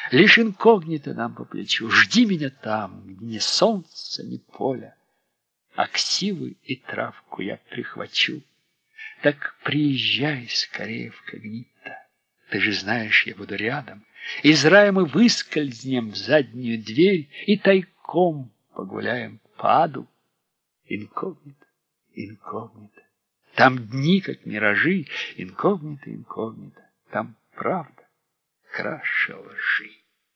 Лишь инкогнито нам по плечу. Жди меня там, где ни солнца, ни поля, а ксивы и травку я прихвачу. Так приезжай скорее в Когнито. Ты же знаешь, я буду рядом. Из рая мы выскользнем в заднюю дверь и тайком погуляем по аду. Инкогнито, инкогнито. Там дни, как миражи. Инкогнито, инкогнито. Там правда краше лжи.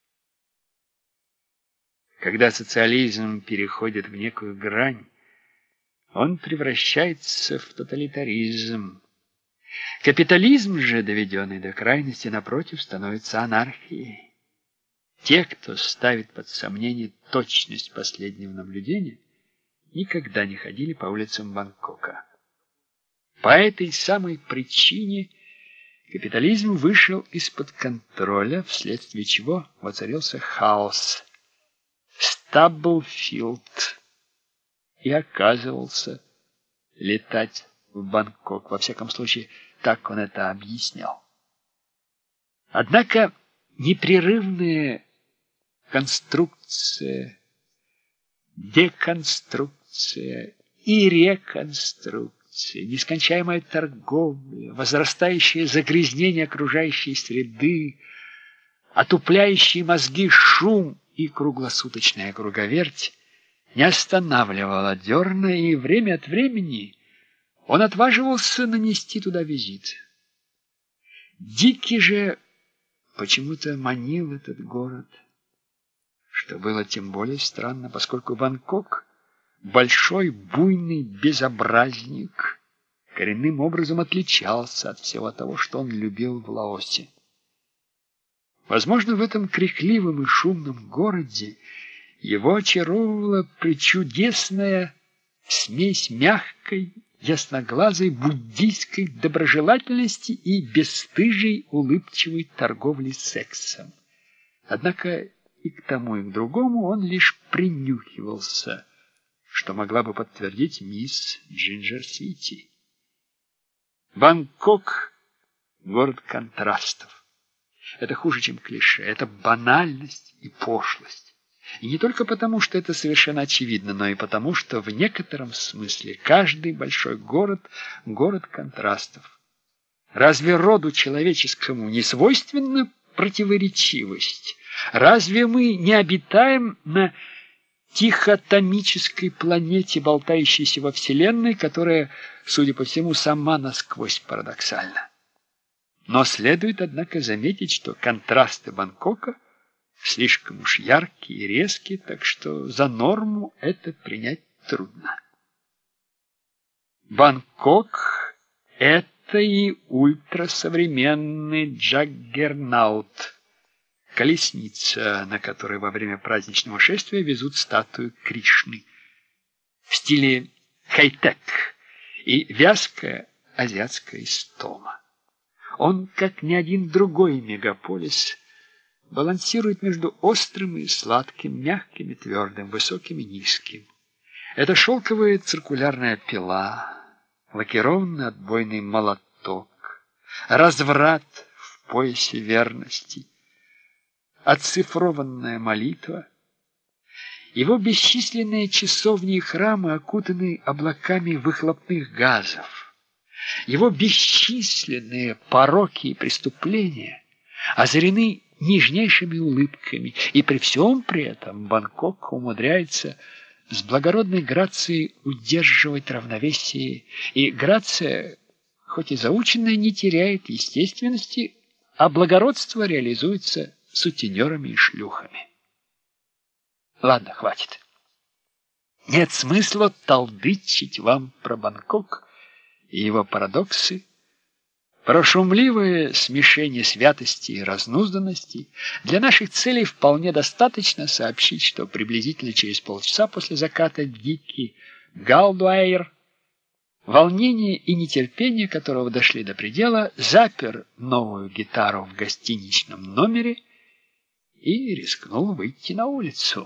Когда социализм переходит в некую грань, он превращается в тоталитаризм. Капитализм же, доведенный до крайности, напротив, становится анархией. Те, кто ставит под сомнение точность последнего наблюдения, никогда не ходили по улицам Бангкока. По этой самой причине капитализм вышел из-под контроля, вследствие чего воцарился хаос. Стаблфилд и оказывался летать в Бангкок. Во всяком случае, так он это объяснял. Однако непрерывная конструкция, деконструкция и реконструкция, нескончаемая торговля, возрастающее загрязнение окружающей среды, отупляющие мозги шум и круглосуточная круговерть не останавливала Дерна, и время от времени он отваживался нанести туда визит. Дикий же почему-то манил этот город, что было тем более странно, поскольку Бангкок — большой, буйный безобразник, коренным образом отличался от всего того, что он любил в Лаосе. Возможно, в этом крикливом и шумном городе его очаровывала причудесная смесь мягкой, ясноглазой буддийской доброжелательности и бесстыжей улыбчивой торговли сексом. Однако и к тому, и к другому он лишь принюхивался, что могла бы подтвердить мисс Джинджер-Сити. Бангкок — город контрастов. Это хуже, чем клише, это банальность и пошлость. И не только потому, что это совершенно очевидно, но и потому, что в некотором смысле каждый большой город — город контрастов. Разве роду человеческому не свойственна противоречивость? Разве мы не обитаем на тихотомической планете, болтающейся во Вселенной, которая, судя по всему, сама насквозь парадоксальна? Но следует, однако, заметить, что контрасты Бангкока слишком уж яркие и резкие, так что за норму это принять трудно. Бангкок — это и ультрасовременный джаггернаут, колесница, на которой во время праздничного шествия везут статую Кришны, в стиле хай-тек и вязкая азиатская истома. Он, как ни один другой мегаполис, балансирует между острым и сладким, мягким и твердым, высоким и низким. Это шелковая циркулярная пила, лакированный отбойный молоток, разврат в поясе верности, оцифрованная молитва. Его бесчисленные часовни и храмы окутаны облаками выхлопных газов. Его бесчисленные пороки и преступления озарены нежнейшими улыбками, и при всем при этом Бангкок умудряется с благородной грацией удерживать равновесие, и грация, хоть и заученная, не теряет естественности, а благородство реализуется сутенерами и шлюхами. Ладно, хватит. Нет смысла толдычить вам про Бангкок и его парадоксы, про шумливое смешение святости и разнузданности. Для наших целей вполне достаточно сообщить, что приблизительно через полчаса после заката Дикий Галдуэйр, волнение и нетерпение которого дошли до предела, запер новую гитару в гостиничном номере и рискнул выйти на улицу.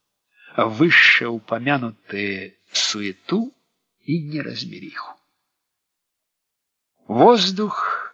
Вышеупомянутые суету и неразбериху. Воздух